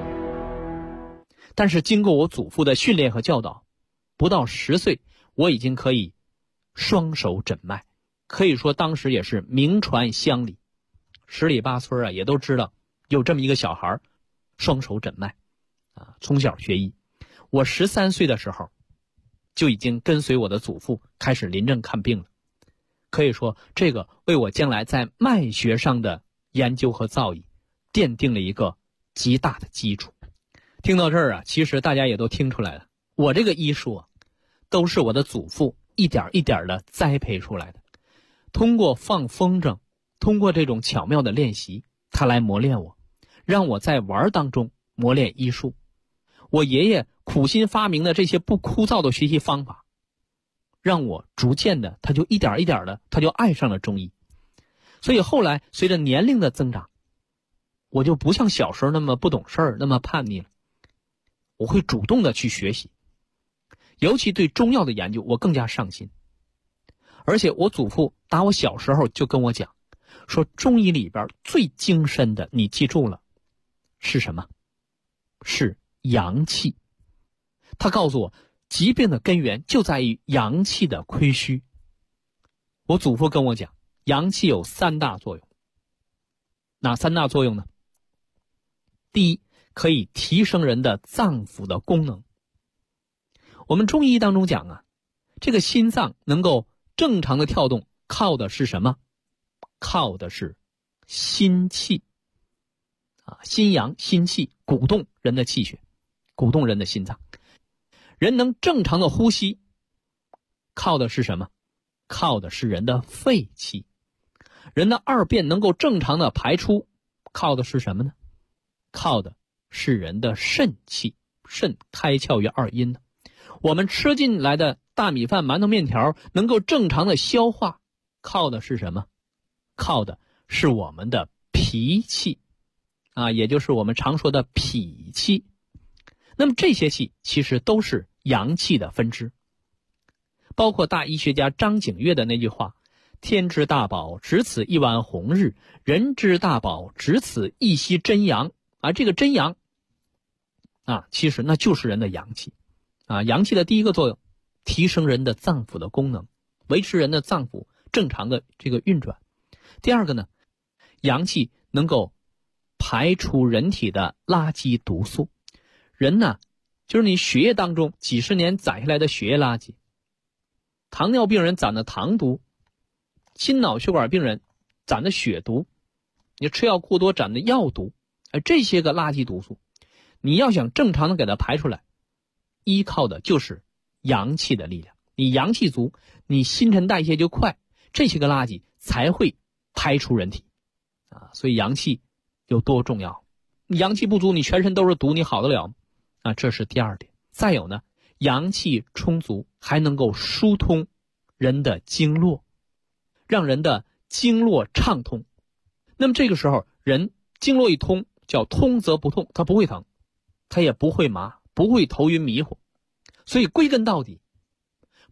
但是经过我祖父的训练和教导，不到10岁，我已经可以双手诊脉，可以说当时也是名传乡里，十里八村也都知道有这么一个小孩双手诊脉从小学医。我13岁的时候就已经跟随我的祖父开始临症看病了，可以说这个为我将来在脉学上的研究和造诣奠定了一个极大的基础。听到这儿其实大家也都听出来了，我这个医术都是我的祖父一点一点的栽培出来的。通过放风筝，通过这种巧妙的练习，他来磨练我，让我在玩当中磨练医术。我爷爷苦心发明的这些不枯燥的学习方法，让我逐渐的他就一点一点的他就爱上了中医。所以后来随着年龄的增长，我就不像小时候那么不懂事儿，那么叛逆了，我会主动的去学习，尤其对中药的研究我更加上心。而且我祖父打我小时候就跟我讲，说中医里边最精深的，你记住了是什么？是阳气。他告诉我，疾病的根源就在于阳气的亏虚。我祖父跟我讲，阳气有3大作用。哪3大作用呢？第一，可以提升人的脏腑的功能。我们中医当中讲这个心脏能够正常的跳动，靠的是什么？靠的是心气心阳心气，鼓动人的气血，鼓动人的心脏。人能正常的呼吸，靠的是什么？靠的是人的肺气。人的二便能够正常的排出，靠的是什么呢？靠的是人的肾气。肾开窍于2阴。我们吃进来的大米饭、馒头、面条能够正常的消化，靠的是什么？靠的是我们的脾气也就是我们常说的脾气。那么这些气其实都是阳气的分支，包括大医学家张景岳的那句话，天之大宝，只此一碗红日；人之大宝，只此一息真阳。这个真阳其实那就是人的阳气阳气的第一个作用，提升人的脏腑的功能，维持人的脏腑正常的这个运转。第二个呢，阳气能够排除人体的垃圾毒素。人就是你血液当中几十年攒下来的血液垃圾，糖尿病人攒的糖毒，心脑血管病人攒的血毒，你吃药过多攒的药毒，这些个垃圾毒素，你要想正常的给它排出来，依靠的就是阳气的力量。你阳气足，你新陈代谢就快，这些个垃圾才会排出人体所以阳气有多重要。你阳气不足，你全身都是毒，你好得了吗？这是第二点。再有呢，阳气充足还能够疏通人的经络，让人的经络畅通。那么这个时候人经络一通，叫通则不痛，它不会疼，它也不会麻，不会头晕迷糊。所以归根到底，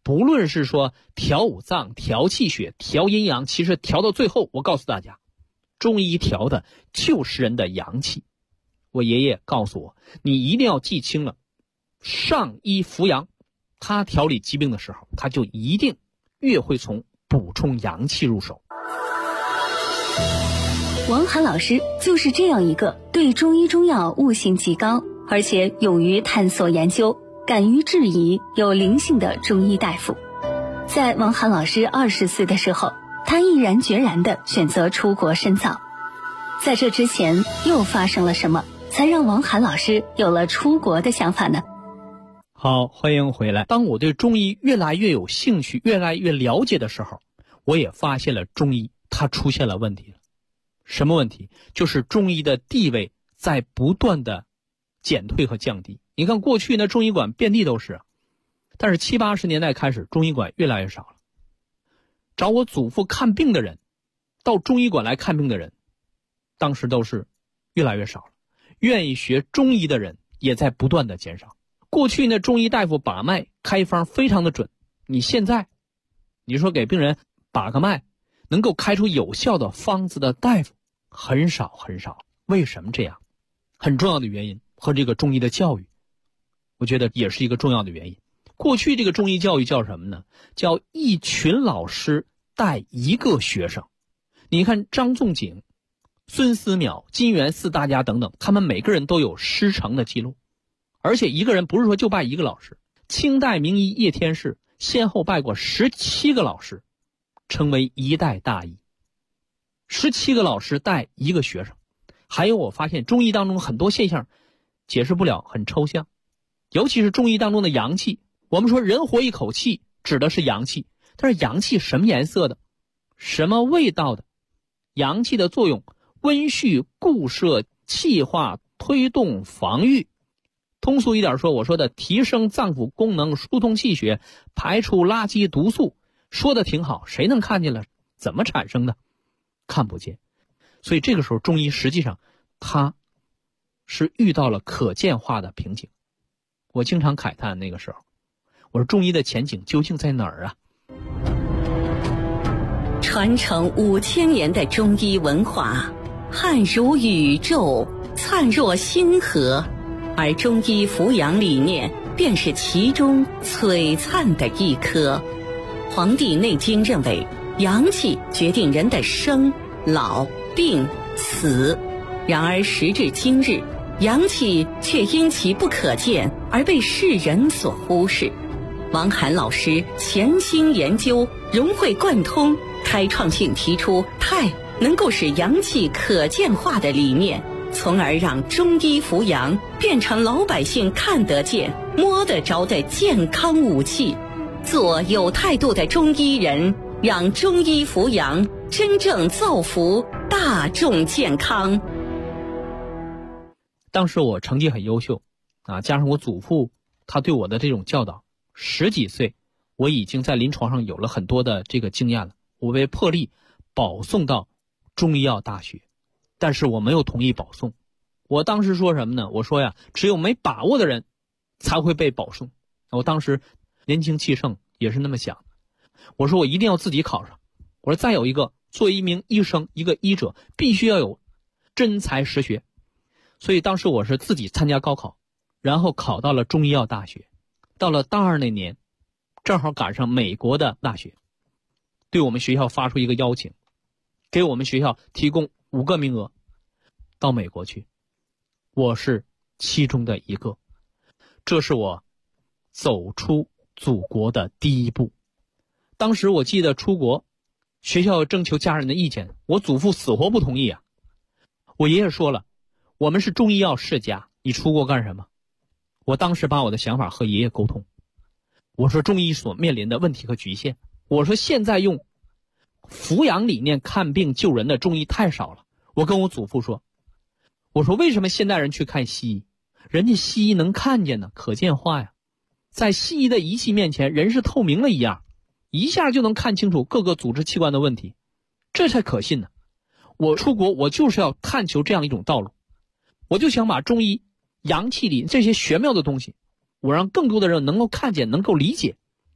不论是说调五脏、调气血、调阴阳，其实调到最后，我告诉大家，中医调的就是人的阳气。我爷爷告诉我，你一定要记清了，上医扶阳，他调理疾病的时候，他就一定越会从补充阳气入手。 王涵老师就是这样一个对中医中药悟性极高，而且勇于探索研究，敢于质疑，有灵性的中医大夫。在王涵老师20岁的时候，他毅然决然地选择出国深造。在这之前又发生了什么，才让王涵老师有了出国的想法呢？ 好，欢迎回来。当我对中医越来越有兴趣，越来越了解的时候，我也发现了中医它出现了问题了。什么问题？就是中医的地位在不断的减退和降低。你看过去呢，中医馆遍地都是，但是70、80年代开始，中医馆越来越少了。找我祖父看病的人，到中医馆来看病的人，当时都是越来越少了。愿意学中医的人也在不断的减少。过去呢，中医大夫把脉开方非常的准，你现在你说给病人把个脉，能够开出有效的方子的大夫很少很少。为什么这样？很重要的原因和这个中医的教育，我觉得也是一个重要的原因。过去这个中医教育叫什么呢？叫一群老师带一个学生。你看张仲景、孙思邈、金元四大家等等，他们每个人都有师承的记录，而且一个人不是说就拜一个老师。清代名医叶天士先后拜过17个老师，成为一代大医。17个老师带一个学生。还有我发现中医当中很多现象解释不了，很抽象，尤其是中医当中的阳气。我们说人活一口气指的是阳气，但是阳气什么颜色的，什么味道的？阳气的作用，温煦、固摄、气化、推动、防御。通俗一点说，我说的提升脏腑功能，疏通气血，排出垃圾毒素，说的挺好，谁能看见了？怎么产生的？看不见。所以这个时候中医实际上它是遇到了可见化的瓶颈。我经常慨叹那个时候，我说中医的前景究竟在哪儿啊？ 传承5000年的中医文化，汉如宇宙，灿若星河，而中医扶阳理念便是其中璀璨的一颗。《黄帝内经》认为，阳气决定人的生、老、病、死。然而时至今日，阳气却因其不可见而被世人所忽视。王涵老师潜心研究，融会贯通，开创性提出太能够使阳气可见化的理念，从而让中医扶阳变成老百姓看得见、摸得着的健康武器。做有态度的中医人，让中医扶阳真正造福大众健康。 当时我成绩很优秀加上我祖父他对我的这种教导，10几岁我已经在临床上有了很多的这个经验了。我被破例保送到中医药大学，但是我没有同意保送。我当时说什么呢？我说呀，只有没把握的人才会被保送。我当时年轻气盛，也是那么想。我说我一定要自己考上。我说再有一个，作为一名医生，一个医者必须要有真才实学。所以当时我是自己参加高考，然后考到了中医药大学。到了大2那年，正好赶上美国的大学对我们学校发出一个邀请，给我们学校提供5个名额到美国去。我是其中的一个。这是我走出祖国的第一步。当时我记得出国，学校征求家人的意见，我祖父死活不同意啊。我爷爷说了，我们是中医药世家，你出国干什么？我当时把我的想法和爷爷沟通，我说中医所面临的问题和局限，我说现在用扶阳理念看病救人的中医太少了。我跟我祖父说，我说为什么现代人去看西医？人家西医能看见呢，可见化呀。在西医的仪器面前，人是透明了一样，一下就能看清楚各个组织器官的问题，这才可信呢。我出国，我就是要探求这样一种道路，我就想把中医阳气里这些玄妙的东西，我让更多的人能够看见，能够理解。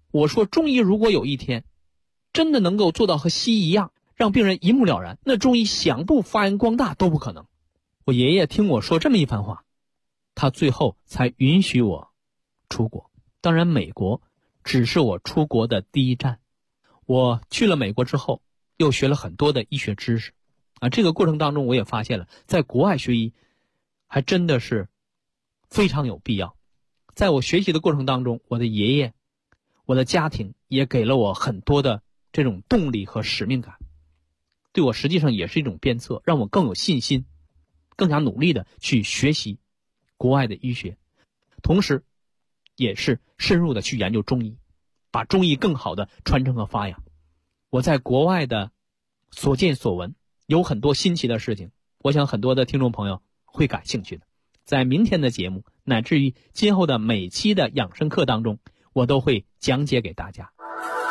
我说中医如果有一天真的能够做到和西医一样，让病人一目了然，那中医想不发扬光大都不可能。我爷爷听我说这么一番话，他最后才允许我出国。当然美国只是我出国的第一站，我去了美国之后又学了很多的医学知识这个过程当中我也发现了在国外学医还真的是非常有必要。在我学习的过程当中，我的爷爷我的家庭也给了我很多的这种动力和使命感，对我实际上也是一种鞭策，让我更有信心，更加努力的去学习国外的医学，同时也是深入的去研究中医，把中医更好的传承和发扬。我在国外的所见所闻有很多新奇的事情，我想很多的听众朋友会感兴趣的。在明天的节目乃至于今后的每期的养生课当中，我都会讲解给大家。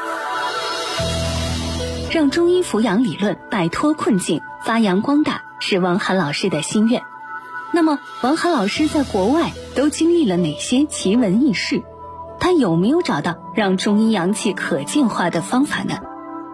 让中医扶阳理论摆脱困境，发扬光大，是王涵老师的心愿。那么王涵老师在国外都经历了哪些奇闻异事？他有没有找到让中医阳气可见化的方法呢？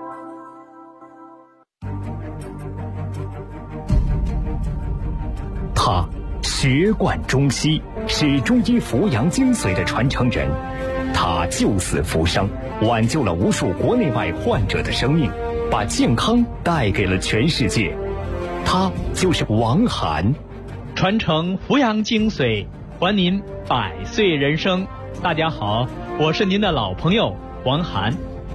他学贯中西，是中医扶阳精髓的传承人。他救死扶伤，挽救了无数国内外患者的生命，把健康带给了全世界。他就是王涵。 传承扶阳精髓，还您百岁人生。大家好，我是您的老朋友王涵。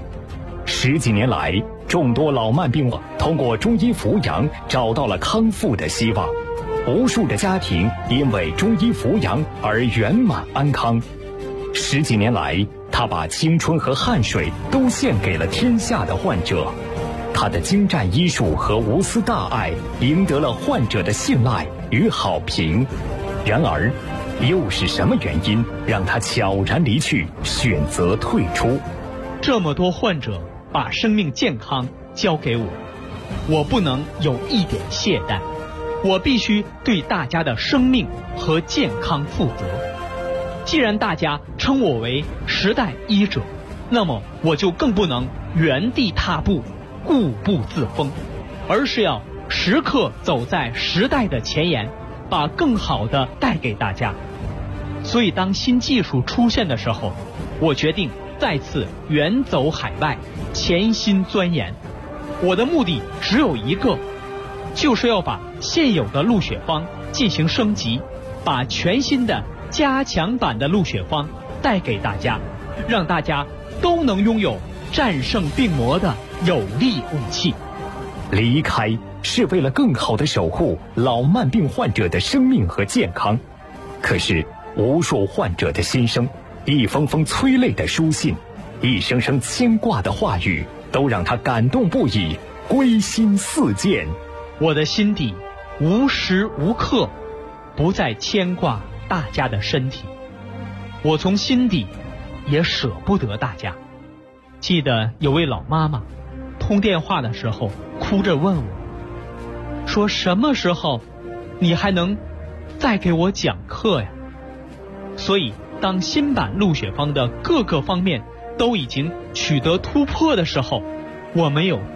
10几年来，众多老慢病患通过中医扶阳找到了康复的希望，无数的家庭因为中医扶阳而圆满安康。10几年来，他把青春和汗水都献给了天下的患者。他的精湛医术和无私大爱赢得了患者的信赖与好评。然而，又是什么原因让他悄然离去，选择退出？ 这么多患者把生命健康交给我，我不能有一点懈怠，我必须对大家的生命和健康负责。既然大家称我为时代医者，那么我就更不能原地踏步，固步自封，而是要时刻走在时代的前沿，把更好的带给大家。所以当新技术出现的时候，我决定再次远走海外，潜心钻研。我的目的只有一个，就是要把现有的陆血方进行升级，把全新的加强版的陆血方带给大家，让大家都能拥有战胜病魔的有力武器。 离开是为了更好地守护老慢病患者的生命和健康，可是无数患者的心声，一封封催泪的书信，一声声牵挂的话语，都让他感动不已，归心似箭。 我的心底无时无刻不再牵挂大家的身体，我从心底也舍不得大家。记得有位老妈妈通电话的时候哭着问我，说什么时候你还能再给我讲课呀？所以当新版陆血方的各个方面都已经取得突破的时候，我们有